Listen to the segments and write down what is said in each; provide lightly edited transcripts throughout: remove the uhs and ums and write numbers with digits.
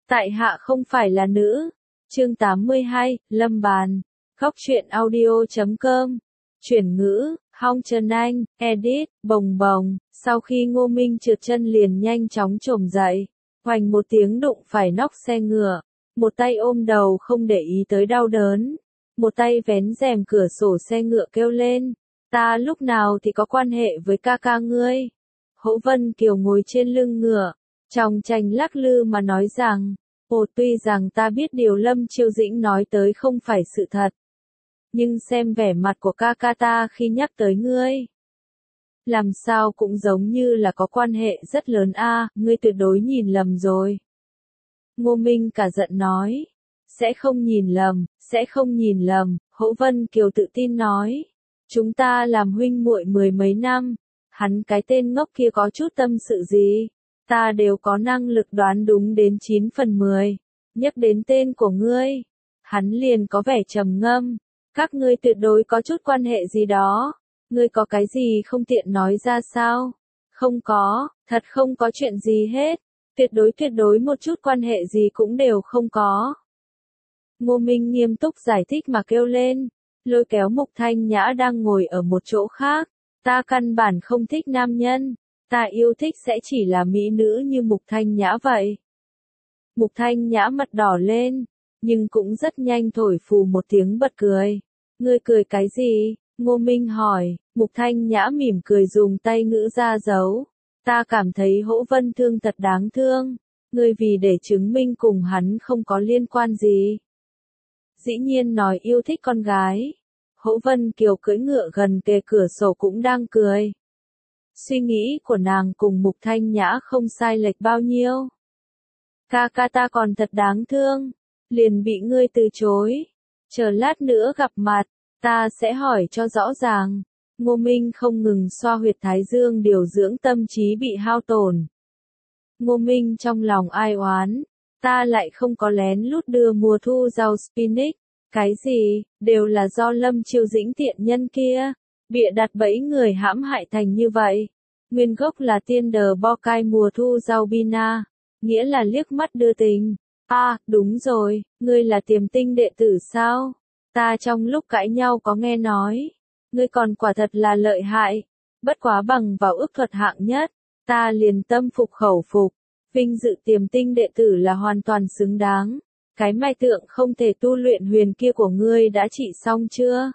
Tại hạ không phải là nữ. Chương 82, Lâm Bàn. Khóc truyện audio.com. Chuyển ngữ, Hong Trần Anh, edit, bồng bồng. Sau khi Ngô Minh trượt chân liền nhanh chóng chồm dậy. Hoành một tiếng đụng phải nóc xe ngựa. Một tay ôm đầu không để ý tới đau đớn. Một tay vén rèm cửa sổ xe ngựa kêu lên. Ta lúc nào thì có quan hệ với ca ca ngươi. Hỗ Vân Kiều ngồi trên lưng ngựa. Trong tranh lắc lư mà nói rằng. Tuy rằng ta biết điều Lâm Chiêu Dĩnh nói tới không phải sự thật. Nhưng xem vẻ mặt của ca ca ta khi nhắc tới ngươi. Làm sao cũng giống như là có quan hệ rất lớn ngươi tuyệt đối nhìn lầm rồi. Ngô Minh cả giận nói. Sẽ không nhìn lầm, sẽ không nhìn lầm, Hỗ Vân Kiều tự tin nói. Chúng ta làm huynh muội mười mấy năm, hắn cái tên ngốc kia có chút tâm sự gì. Ta đều có năng lực đoán đúng đến 9 phần 10. Nhắc đến tên của ngươi, hắn liền có vẻ trầm ngâm. Các ngươi tuyệt đối có chút quan hệ gì đó. Ngươi có cái gì không tiện nói ra sao? Không có, thật không có chuyện gì hết. Tuyệt đối một chút quan hệ gì cũng đều không có. Ngô Minh nghiêm túc giải thích mà kêu lên. Lôi kéo Mục Thanh Nhã đang ngồi ở một chỗ khác. Ta căn bản không thích nam nhân. Ta yêu thích sẽ chỉ là mỹ nữ như Mục Thanh Nhã vậy. Mục Thanh Nhã mặt đỏ lên, nhưng cũng rất nhanh thổi phù một tiếng bật cười. Ngươi cười cái gì? Ngô Minh hỏi. Mục Thanh Nhã mỉm cười dùng tay ngữ ra giấu. Ta cảm thấy Hỗ Vân Thương thật đáng thương. Ngươi vì để chứng minh cùng hắn không có liên quan gì. Dĩ nhiên nói yêu thích con gái. Hỗ Vân Kiều cưỡi ngựa gần kề cửa sổ cũng đang cười. Suy nghĩ của nàng cùng Mục Thanh Nhã không sai lệch bao nhiêu. Ca ca ta còn thật đáng thương, liền bị ngươi từ chối. Chờ lát nữa gặp mặt, ta sẽ hỏi cho rõ ràng. Ngô Minh không ngừng xoa huyệt thái dương điều dưỡng tâm trí bị hao tổn. Ngô Minh trong lòng ai oán, ta lại không có lén lút đưa mùa thu rau spinach. Cái gì, đều là do Lâm Chiêu Dĩnh tiện nhân kia. Bịa đặt bẫy người hãm hại thành như vậy. Nguyên gốc là tiên đờ bo cai mùa thu rau bina, nghĩa là liếc mắt đưa tình. Đúng rồi, ngươi là Tiềm Tinh đệ tử sao? Ta trong lúc cãi nhau có nghe nói. Ngươi còn quả thật là lợi hại. Bất quá bằng vào ước thuật hạng nhất, ta liền tâm phục khẩu phục. Vinh dự Tiềm Tinh đệ tử là hoàn toàn xứng đáng. Cái mai tượng không thể tu luyện huyền kia của ngươi đã trị xong chưa?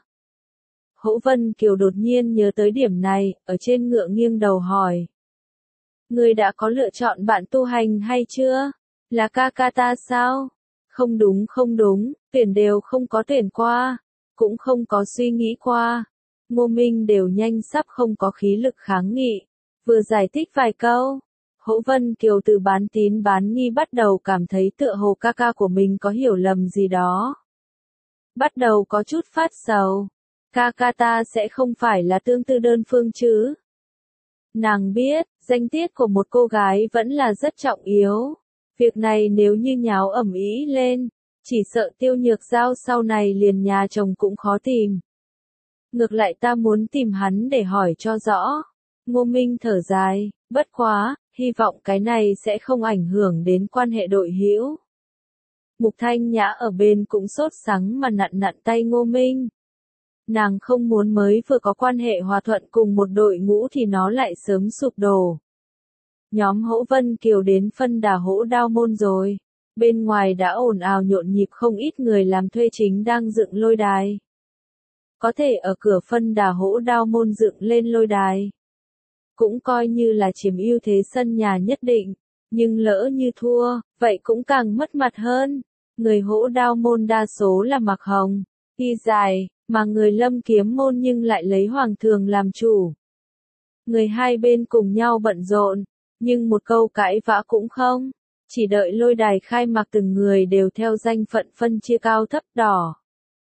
Hỗ Vân Kiều đột nhiên nhớ tới điểm này, ở trên ngựa nghiêng đầu hỏi. Ngươi đã có lựa chọn bạn tu hành hay chưa? Là ca ca ta sao? Không đúng, tuyển đều không có tuyển qua, cũng không có suy nghĩ qua. Ngô Minh đều nhanh sắp không có khí lực kháng nghị, vừa giải thích vài câu. Hỗ Vân Kiều từ bán tín bán nghi bắt đầu cảm thấy tựa hồ ca ca của mình có hiểu lầm gì đó. Bắt đầu có chút phát sầu. Ca ca ta sẽ không phải là tương tư đơn phương chứ? Nàng biết, danh tiết của một cô gái vẫn là rất trọng yếu. Việc này nếu như nháo ầm ĩ lên, chỉ sợ Tiêu Nhược Giao sau này liền nhà chồng cũng khó tìm. Ngược lại ta muốn tìm hắn để hỏi cho rõ. Ngô Minh thở dài, bất quá, hy vọng cái này sẽ không ảnh hưởng đến quan hệ đội hữu. Mục Thanh Nhã ở bên cũng sốt sắng mà nặn tay Ngô Minh. Nàng không muốn mới vừa có quan hệ hòa thuận cùng một đội ngũ thì nó lại sớm sụp đổ. Nhóm Hỗ Vân Kiều đến phân đà Hỗ Đao Môn rồi. Bên ngoài đã ồn ào nhộn nhịp không ít người làm thuê chính đang dựng lôi đài. Có thể ở cửa phân đà Hỗ Đao Môn dựng lên lôi đài. Cũng coi như là chiếm ưu thế sân nhà nhất định. Nhưng lỡ như thua, vậy cũng càng mất mặt hơn. Người Hỗ Đao Môn đa số là mặc hồng, y dài. Mà người Lâm Kiếm Môn nhưng lại lấy Hoàng Thường làm chủ. Người hai bên cùng nhau bận rộn, nhưng một câu cãi vã cũng không. Chỉ đợi lôi đài khai mạc từng người đều theo danh phận phân chia cao thấp đỏ.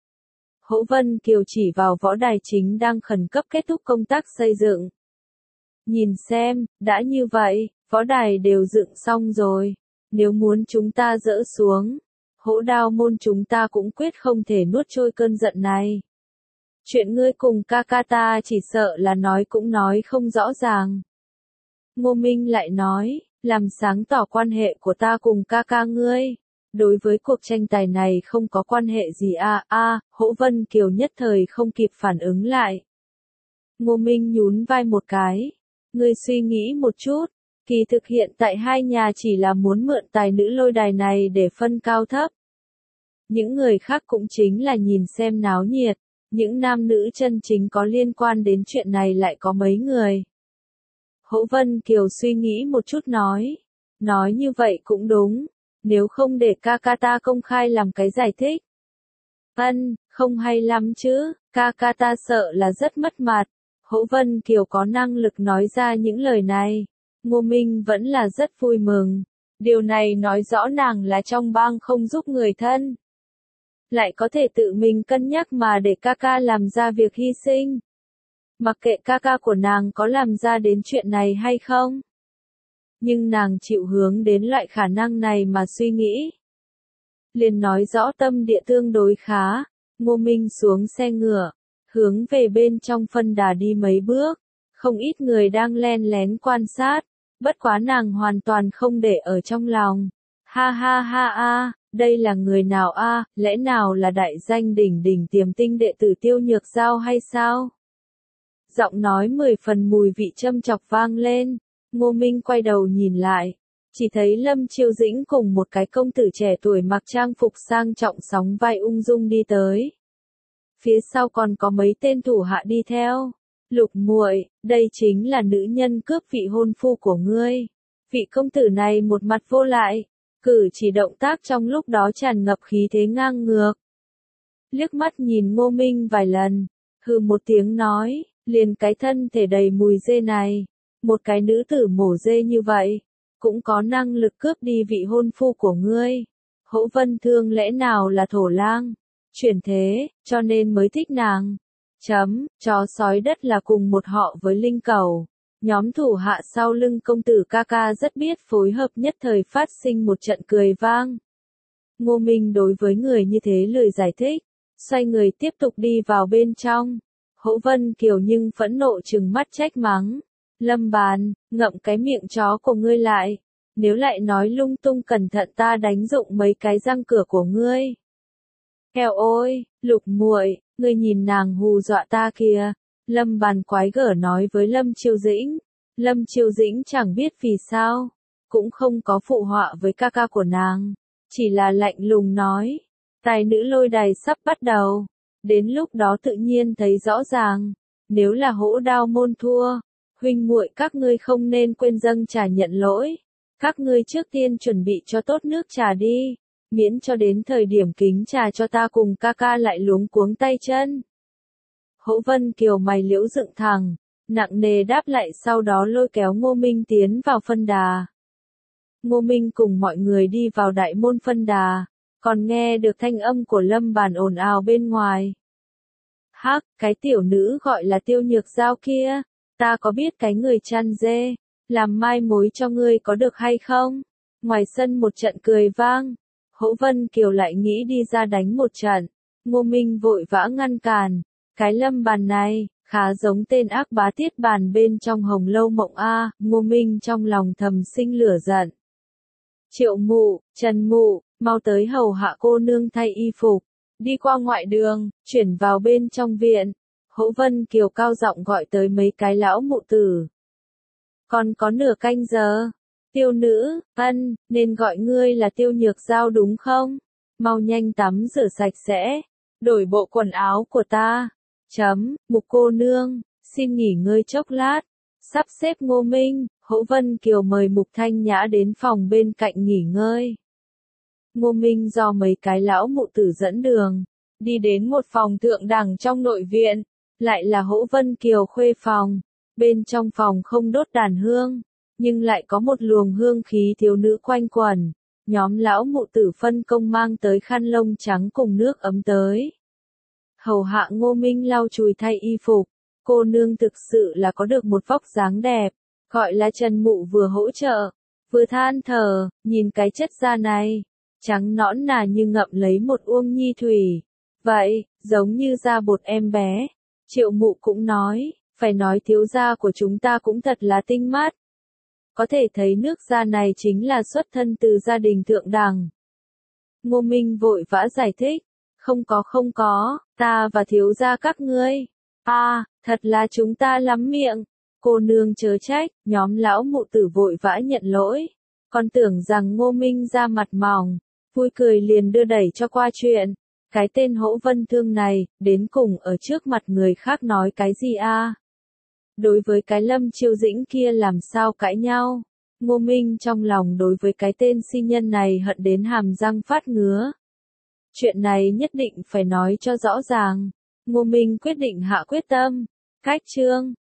Hỗ Vân Kiều chỉ vào võ đài chính đang khẩn cấp kết thúc công tác xây dựng. Nhìn xem, đã như vậy, võ đài đều dựng xong rồi. Nếu muốn chúng ta dỡ xuống, Hỗ Đao Môn chúng ta cũng quyết không thể nuốt trôi cơn giận này. Chuyện ngươi cùng ca ca ta chỉ sợ là nói cũng nói không rõ ràng. Ngô Minh lại nói, làm sáng tỏ quan hệ của ta cùng ca ca ngươi. Đối với cuộc tranh tài này không có quan hệ gì Hỗ Vân Kiều nhất thời không kịp phản ứng lại. Ngô Minh nhún vai một cái. Ngươi suy nghĩ một chút, kỳ thực hiện tại hai nhà chỉ là muốn mượn tài nữ lôi đài này để phân cao thấp. Những người khác cũng chính là nhìn xem náo nhiệt, những nam nữ chân chính có liên quan đến chuyện này lại có mấy người. Hỗ Vân Kiều suy nghĩ một chút nói như vậy cũng đúng, nếu không để ca ca ta công khai làm cái giải thích. Không hay lắm chứ, ca ca ta sợ là rất mất mặt. Hỗ Vân Kiều có năng lực nói ra những lời này, Ngô Minh vẫn là rất vui mừng. Điều này nói rõ nàng là trong bang không giúp người thân, lại có thể tự mình cân nhắc mà để ca ca làm ra việc hy sinh. Mặc kệ ca ca của nàng có làm ra đến chuyện này hay không, nhưng nàng chịu hướng đến loại khả năng này mà suy nghĩ, liền nói rõ tâm địa tương đối khá. Ngô Minh xuống xe ngựa, hướng về bên trong phân đà đi mấy bước, không ít người đang len lén quan sát, bất quá nàng hoàn toàn không để ở trong lòng. Ha ha ha đây là người nào lẽ nào là đại danh đỉnh đỉnh tiềm tinh đệ tử Tiêu Nhược Giao hay sao? Giọng nói 10 phần mùi vị châm chọc vang lên, Ngô Minh quay đầu nhìn lại, chỉ thấy Lâm Chiêu Dĩnh cùng một cái công tử trẻ tuổi mặc trang phục sang trọng sóng vai ung dung đi tới. Phía sau còn có mấy tên thủ hạ đi theo. Lục muội, đây chính là nữ nhân cướp vị hôn phu của ngươi. Vị công tử này một mặt vô lại, cử chỉ động tác trong lúc đó tràn ngập khí thế ngang ngược. Liếc mắt nhìn Ngô Minh vài lần, hừ một tiếng nói, liền cái thân thể đầy mùi dê này, một cái nữ tử mổ dê như vậy, cũng có năng lực cướp đi vị hôn phu của ngươi. Hỗ Vân Thương lẽ nào là thổ lang, chuyển thế, cho nên mới thích nàng. Chó sói đất là cùng một họ với linh cầu. Nhóm thủ hạ sau lưng công tử ca ca rất biết phối hợp, nhất thời phát sinh một trận cười vang. Ngô Minh đối với người như thế lười giải thích, xoay người tiếp tục đi vào bên trong. Hỗ Vân Kiều nhưng phẫn nộ trừng mắt trách mắng. Lâm Bàn, ngậm cái miệng chó của ngươi lại. Nếu lại nói lung tung cẩn thận ta đánh rụng mấy cái răng cửa của ngươi. Eo ôi, Lục muội, ngươi nhìn nàng hù dọa ta kìa. Lâm Bàn quái gở nói với Lâm Chiêu Dĩnh. Lâm Chiêu Dĩnh chẳng biết vì sao, cũng không có phụ họa với ca ca của nàng, chỉ là lạnh lùng nói, tài nữ lôi đài sắp bắt đầu, đến lúc đó tự nhiên thấy rõ ràng, nếu là Hỗ Đao môn thua, huynh muội các ngươi không nên quên dâng trà nhận lỗi, các ngươi trước tiên chuẩn bị cho tốt nước trà đi, miễn cho đến thời điểm kính trà cho ta cùng ca ca lại luống cuống tay chân. Hỗ Vân Kiều mày liễu dựng thẳng, nặng nề đáp lại, sau đó lôi kéo Ngô Minh tiến vào phân đà. Ngô Minh cùng mọi người đi vào đại môn phân đà, còn nghe được thanh âm của Lâm Bàn ồn ào bên ngoài. Hắc, cái tiểu nữ gọi là Tiêu Nhược Giao kia, ta có biết cái người chăn dê, làm mai mối cho ngươi có được hay không? Ngoài sân một trận cười vang, Hỗ Vân Kiều lại nghĩ đi ra đánh một trận, Ngô Minh vội vã ngăn cản, cái Lâm Bàn này, khá giống tên ác bá Tiết Bàn bên trong Hồng Lâu Mộng Ngô Minh trong lòng thầm sinh lửa giận. Triệu mụ, Trần mụ, mau tới hầu hạ cô nương thay y phục, đi qua ngoại đường, chuyển vào bên trong viện. Hỗ Vân Kiều cao giọng gọi tới mấy cái lão mụ tử. Còn có nửa canh giờ. Tiêu nữ, nên gọi ngươi là Tiêu Nhược Giao đúng không? Mau nhanh tắm rửa sạch sẽ, đổi bộ quần áo của ta. Mục cô nương, xin nghỉ ngơi chốc lát. Sắp xếp Ngô Minh, Hỗ Vân Kiều mời Mục Thanh Nhã đến phòng bên cạnh nghỉ ngơi. Ngô Minh do mấy cái lão mụ tử dẫn đường, đi đến một phòng thượng đẳng trong nội viện, lại là Hỗ Vân Kiều khuê phòng. Bên trong phòng không đốt đàn hương, nhưng lại có một luồng hương khí thiếu nữ quanh quẩn. Nhóm lão mụ tử phân công mang tới khăn lông trắng cùng nước ấm tới. Hầu hạ Ngô Minh lau chùi thay y phục, cô nương thực sự là có được một vóc dáng đẹp, gọi là Trần mụ vừa hỗ trợ, vừa than thở, nhìn cái chất da này, trắng nõn nà như ngậm lấy một uông nhi thủy, vậy, giống như da bột em bé. Triệu mụ cũng nói, phải nói thiếu gia của chúng ta cũng thật là tinh mắt. Có thể thấy nước da này chính là xuất thân từ gia đình thượng đẳng. Ngô Minh vội vã giải thích. Không có, ta và thiếu gia các ngươi. Thật là chúng ta lắm miệng. Cô nương chớ trách, nhóm lão mụ tử vội vã nhận lỗi. Còn tưởng rằng Ngô Minh ra mặt mỏng, vui cười liền đưa đẩy cho qua chuyện. Cái tên Hỗ Vân Thương này, đến cùng ở trước mặt người khác nói cái gì a? Đối với cái Lâm Chiêu Dĩnh kia làm sao cãi nhau? Ngô Minh trong lòng đối với cái tên si nhân này hận đến hàm răng phát ngứa. Chuyện này nhất định phải nói cho rõ ràng. Ngô Minh quyết định hạ quyết tâm. Cách chương